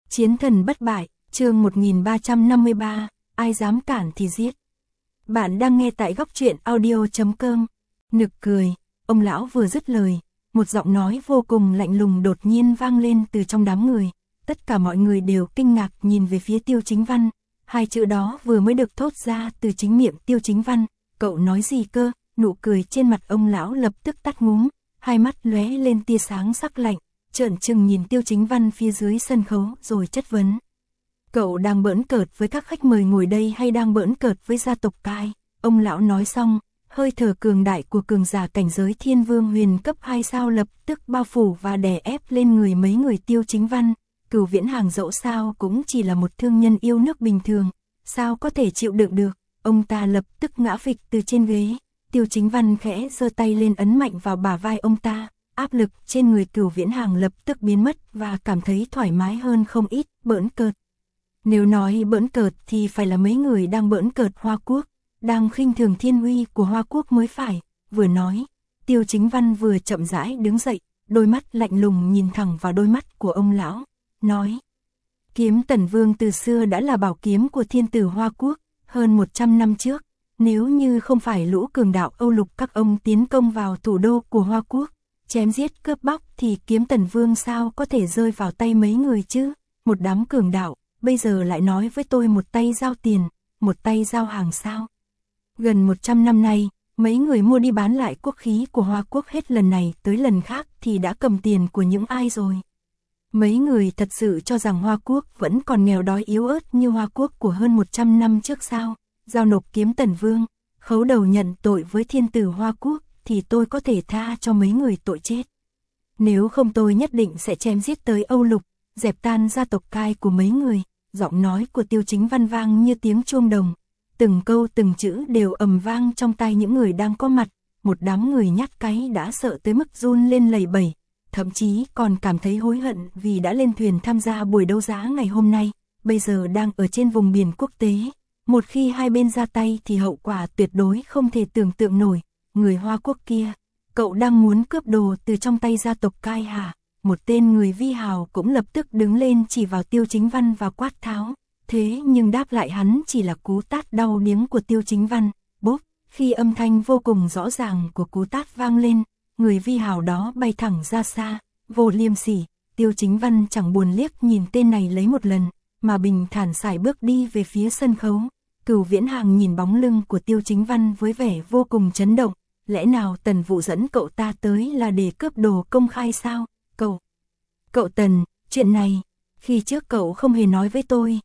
Chiến thần bất bại, chương 1353, ai dám cản thì giết. Bạn đang nghe tại góc truyện audio.com. Nực cười, ông lão vừa dứt lời, một giọng nói vô cùng lạnh lùng đột nhiên vang lên từ trong đám người. Tất cả mọi người đều kinh ngạc nhìn về phía Tiêu Chính Văn. Hai chữ đó vừa mới được thốt ra từ chính miệng Tiêu Chính Văn. Cậu nói gì cơ? Nụ cười trên mặt ông lão lập tức tắt ngúm, hai mắt lóe lên tia sáng sắc lạnh, trợn trừng nhìn Tiêu Chính Văn phía dưới sân khấu rồi chất vấn. Cậu đang bỡn cợt với các khách mời ngồi đây hay đang bỡn cợt với gia tộc Cai? Ông lão nói xong, hơi thở cường đại của cường giả cảnh giới Thiên Vương Huyền cấp 2 sao lập tức bao phủ và đè ép lên người mấy người Tiêu Chính Văn. Cửu Viễn Hàng dẫu sao cũng chỉ là một thương nhân yêu nước bình thường, sao có thể chịu đựng được? Ông ta lập tức ngã phịch từ trên ghế. Tiêu Chính Văn khẽ giơ tay lên ấn mạnh vào bả vai ông ta, áp lực trên người Cửu Viễn Hàng lập tức biến mất và cảm thấy thoải mái hơn không ít. Bỡn cợt. Nếu nói bỡn cợt thì phải là mấy người đang bỡn cợt Hoa Quốc, đang khinh thường thiên uy của Hoa Quốc mới phải. Vừa nói, Tiêu Chính Văn vừa chậm rãi đứng dậy, đôi mắt lạnh lùng nhìn thẳng vào đôi mắt của ông lão, nói: Kiếm Tần Vương từ xưa đã là bảo kiếm của thiên tử Hoa Quốc, hơn 100 năm trước, nếu như không phải lũ cường đạo Âu Lục các ông tiến công vào thủ đô của Hoa Quốc, chém giết cướp bóc thì kiếm Tần Vương sao có thể rơi vào tay mấy người chứ? Một đám cường đạo, bây giờ lại nói với tôi một tay giao tiền, một tay giao hàng sao? Gần 100 năm nay, mấy người mua đi bán lại quốc khí của Hoa Quốc hết lần này tới lần khác thì đã cầm tiền của những ai rồi? Mấy người thật sự cho rằng Hoa Quốc vẫn còn nghèo đói yếu ớt như Hoa Quốc của hơn 100 năm trước sao? Giao nộp kiếm Tần Vương, khấu đầu nhận tội với thiên tử Hoa Quốc thì tôi có thể tha cho mấy người tội chết. Nếu không tôi nhất định sẽ chém giết tới Âu Lục, dẹp tan gia tộc Cai của mấy người. Giọng nói của Tiêu Chính Văn vang như tiếng chuông đồng, từng câu từng chữ đều ầm vang trong tai những người đang có mặt. Một đám người nhát cái đã sợ tới mức run lên lẩy bẩy, thậm chí còn cảm thấy hối hận vì đã lên thuyền tham gia buổi đấu giá ngày hôm nay, bây giờ đang ở trên vùng biển quốc tế. Một khi hai bên ra tay thì hậu quả tuyệt đối không thể tưởng tượng nổi. Người Hoa Quốc kia, cậu đang muốn cướp đồ từ trong tay gia tộc Cai hả? Một tên người vi hào cũng lập tức đứng lên chỉ vào Tiêu Chính Văn và quát tháo. Thế nhưng đáp lại hắn chỉ là cú tát đau điếng của Tiêu Chính Văn. Bốp, khi âm thanh vô cùng rõ ràng của cú tát vang lên, người vi hào đó bay thẳng ra xa, vô liêm sỉ. Tiêu Chính Văn chẳng buồn liếc nhìn tên này lấy một lần, mà bình thản sải bước đi về phía sân khấu. Cửu Viễn Hàng nhìn bóng lưng của Tiêu Chính Văn với vẻ vô cùng chấn động. Lẽ nào Tần Vũ dẫn cậu ta tới là để cướp đồ công khai sao? Cậu Tần, chuyện này, khi trước cậu không hề nói với tôi,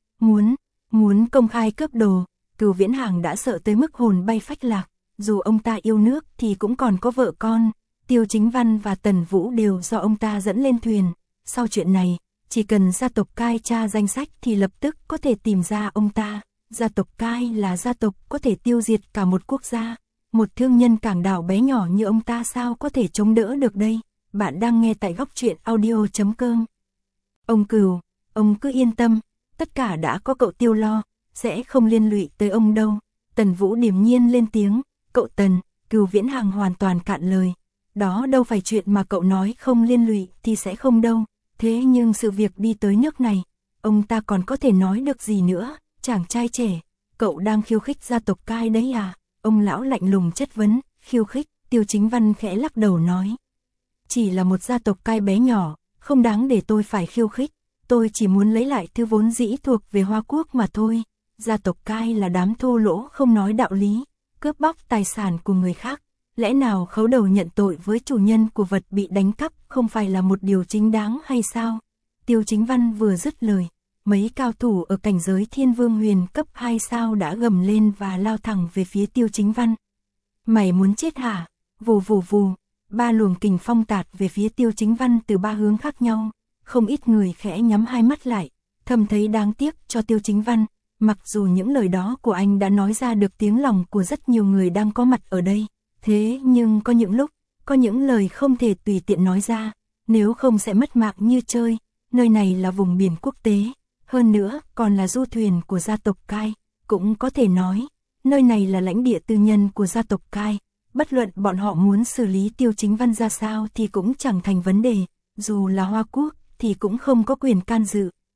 muốn công khai cướp đồ. Cửu Viễn Hàng đã sợ tới mức hồn bay phách lạc, dù ông ta yêu nước thì cũng còn có vợ con. Tiêu Chính Văn và Tần Vũ đều do ông ta dẫn lên thuyền. Sau chuyện này, chỉ cần gia tộc Cai tra danh sách thì lập tức có thể tìm ra ông ta. Gia tộc Cai là gia tộc có thể tiêu diệt cả một quốc gia. Một thương nhân cảng đảo bé nhỏ như ông ta sao có thể chống đỡ được đây? Bạn đang nghe tại góc truyện audio.com. Ông Cửu, ông cứ yên tâm, tất cả đã có cậu Tiêu lo, sẽ không liên lụy tới ông đâu. Tần Vũ điềm nhiên lên tiếng. Cậu Tần, Cửu Viễn Hàng hoàn toàn cạn lời. Đó đâu phải chuyện mà cậu nói không liên lụy thì sẽ không đâu. Thế nhưng sự việc đi tới nước này, ông ta còn có thể nói được gì nữa? Chàng trai trẻ, cậu đang khiêu khích gia tộc Cai đấy à? Ông lão lạnh lùng chất vấn. Khiêu khích? Tiêu Chính Văn khẽ lắc đầu nói. Chỉ là một gia tộc Cai bé nhỏ, không đáng để tôi phải khiêu khích. Tôi chỉ muốn lấy lại thứ vốn dĩ thuộc về Hoa Quốc mà thôi. Gia tộc Cai là đám thô lỗ không nói đạo lý, cướp bóc tài sản của người khác. Lẽ nào khấu đầu nhận tội với chủ nhân của vật bị đánh cắp không phải là một điều chính đáng hay sao? Tiêu Chính Văn vừa dứt lời, mấy cao thủ ở cảnh giới Thiên Vương Huyền cấp 2 sao đã gầm lên và lao thẳng về phía Tiêu Chính Văn. Mày muốn chết hả? Vù vù vù, ba luồng kình phong tạt về phía Tiêu Chính Văn từ ba hướng khác nhau. Không ít người khẽ nhắm hai mắt lại, thầm thấy đáng tiếc cho Tiêu Chính Văn. Mặc dù những lời đó của anh đã nói ra được tiếng lòng của rất nhiều người đang có mặt ở đây, thế nhưng có những lúc, có những lời không thể tùy tiện nói ra, nếu không sẽ mất mạng như chơi. Nơi này là vùng biển quốc tế, hơn nữa còn là du thuyền của gia tộc Cai. Cũng có thể nói, nơi này là lãnh địa tư nhân của gia tộc Cai. Bất luận bọn họ muốn xử lý Tiêu Chính Văn ra sao thì cũng chẳng thành vấn đề, dù là Hoa Quốc thì cũng không có quyền can dự. Chết,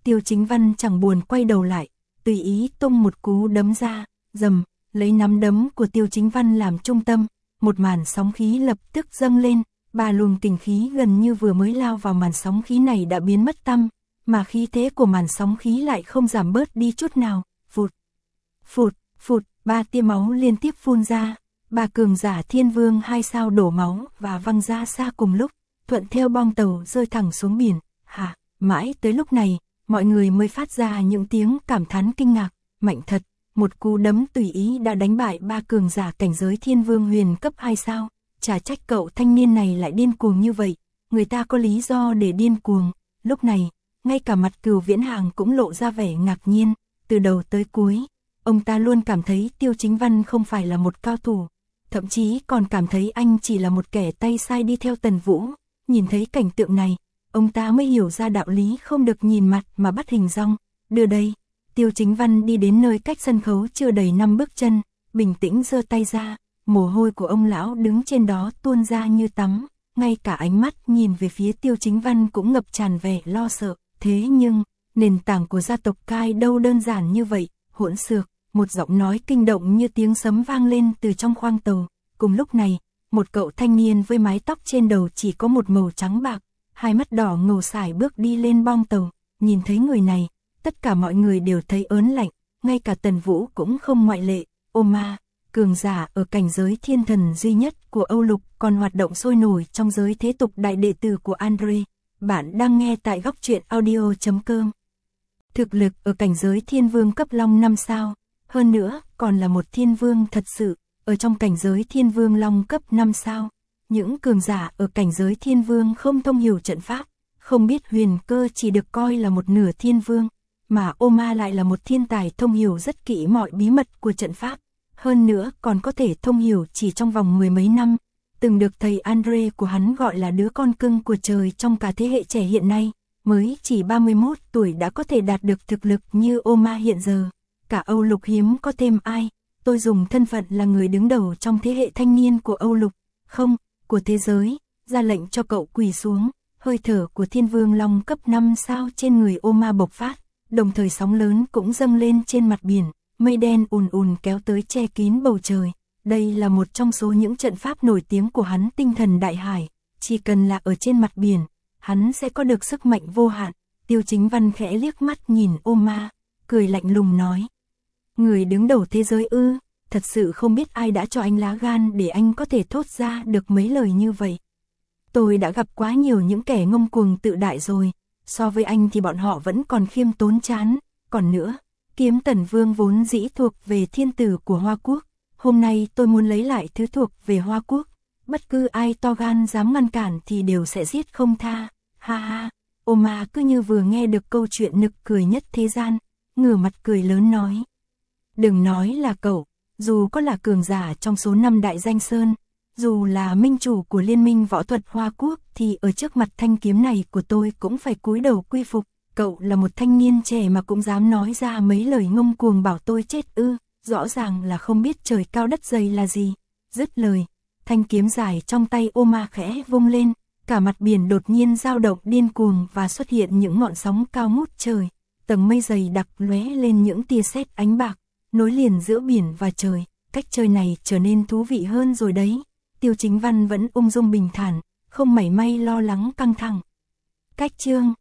Tiêu Chính Văn chẳng buồn quay đầu lại, tùy ý tung một cú đấm ra, rầm, lấy nắm đấm của Tiêu Chính Văn làm trung tâm, một màn sóng khí lập tức dâng lên, ba luồng kình khí gần như vừa mới lao vào màn sóng khí này đã biến mất tăm, mà khí thế của màn sóng khí lại không giảm bớt đi chút nào, phụt, phụt, phụt, ba tia máu liên tiếp phun ra, ba cường giả Thiên Vương 2 sao đổ máu và văng ra xa cùng lúc, thuận theo bong tàu rơi thẳng xuống biển, hả, mãi tới lúc này, mọi người mới phát ra những tiếng cảm thán kinh ngạc, mạnh thật, một cú đấm tùy ý đã đánh bại ba cường giả cảnh giới Thiên Vương huyền cấp 2 sao, chả trách cậu thanh niên này lại điên cuồng như vậy, người ta có lý do để điên cuồng, lúc này, ngay cả mặt Cửu Viễn Hàng cũng lộ ra vẻ ngạc nhiên, từ đầu tới cuối, ông ta luôn cảm thấy Tiêu Chính Văn không phải là một cao thủ, thậm chí còn cảm thấy anh chỉ là một kẻ tay sai đi theo Tần Vũ, nhìn thấy cảnh tượng này, ông ta mới hiểu ra đạo lý không được nhìn mặt mà bắt hình dong, đưa đây, Tiêu Chính Văn đi đến nơi cách sân khấu chưa đầy 5 bước chân, bình tĩnh giơ tay ra, mồ hôi của ông lão đứng trên đó tuôn ra như tắm, ngay cả ánh mắt nhìn về phía Tiêu Chính Văn cũng ngập tràn vẻ lo sợ, thế nhưng, nền tảng của gia tộc Cai đâu đơn giản như vậy, hỗn xược, một giọng nói kinh động như tiếng sấm vang lên từ trong khoang tàu, cùng lúc này, một cậu thanh niên với mái tóc trên đầu chỉ có một màu trắng bạc, hai mắt đỏ ngầu sải bước đi lên bong tàu, nhìn thấy người này, tất cả mọi người đều thấy ớn lạnh, ngay cả Tần Vũ cũng không ngoại lệ, Oma, cường giả ở cảnh giới thiên thần duy nhất của Âu Lục còn hoạt động sôi nổi trong giới thế tục đại đệ tử của Andre, bạn đang nghe tại góc truyện audio.com. Thực lực ở cảnh giới Thiên Vương cấp Long 5 sao, hơn nữa còn là một Thiên Vương thật sự, ở trong cảnh giới Thiên Vương Long cấp 5 sao, những cường giả ở cảnh giới Thiên Vương không thông hiểu trận pháp, không biết huyền cơ chỉ được coi là một nửa Thiên Vương, mà Oma lại là một thiên tài thông hiểu rất kỹ mọi bí mật của trận pháp, hơn nữa còn có thể thông hiểu chỉ trong vòng mười mấy năm, từng được thầy Andre của hắn gọi là đứa con cưng của trời trong cả thế hệ trẻ hiện nay, mới chỉ 31 tuổi đã có thể đạt được thực lực như Oma hiện giờ, cả Âu Lục hiếm có thêm ai, tôi dùng thân phận là người đứng đầu trong thế hệ thanh niên của Âu Lục, không, của thế giới, ra lệnh cho cậu quỳ xuống, hơi thở của Thiên Vương Long cấp 5 sao trên người Oma bộc phát, đồng thời sóng lớn cũng dâng lên trên mặt biển, mây đen ùn ùn kéo tới che kín bầu trời. Đây là một trong số những trận pháp nổi tiếng của hắn Tinh Thần Đại Hải, chỉ cần là ở trên mặt biển, hắn sẽ có được sức mạnh vô hạn. Tiêu Chính Văn khẽ liếc mắt nhìn Oma, cười lạnh lùng nói. Người đứng đầu thế giới ư, thật sự không biết ai đã cho anh lá gan để anh có thể thốt ra được mấy lời như vậy. Tôi đã gặp quá nhiều những kẻ ngông cuồng tự đại rồi, so với anh thì bọn họ vẫn còn khiêm tốn chán, còn nữa, Kiếm Tần Vương vốn dĩ thuộc về thiên tử của Hoa Quốc. Hôm nay tôi muốn lấy lại thứ thuộc về Hoa Quốc, bất cứ ai to gan dám ngăn cản thì đều sẽ giết không tha, ha ha, Oma cứ như vừa nghe được câu chuyện nực cười nhất thế gian, ngửa mặt cười lớn nói. Đừng nói là cậu, dù có là cường giả trong số 5 đại danh sơn, dù là minh chủ của Liên minh võ thuật Hoa Quốc thì ở trước mặt thanh kiếm này của tôi cũng phải cúi đầu quy phục, cậu là một thanh niên trẻ mà cũng dám nói ra mấy lời ngông cuồng bảo tôi chết ư. Rõ ràng là không biết trời cao đất dày là gì. Dứt lời, thanh kiếm dài trong tay Oma khẽ vung lên, cả mặt biển đột nhiên dao động điên cuồng và xuất hiện những ngọn sóng cao ngút trời. Tầng mây dày đặc lóe lên những tia sét ánh bạc, nối liền giữa biển và trời. Cách chơi này trở nên thú vị hơn rồi đấy. Tiêu Chính Văn vẫn ung dung bình thản, không mảy may lo lắng căng thẳng. Cách chương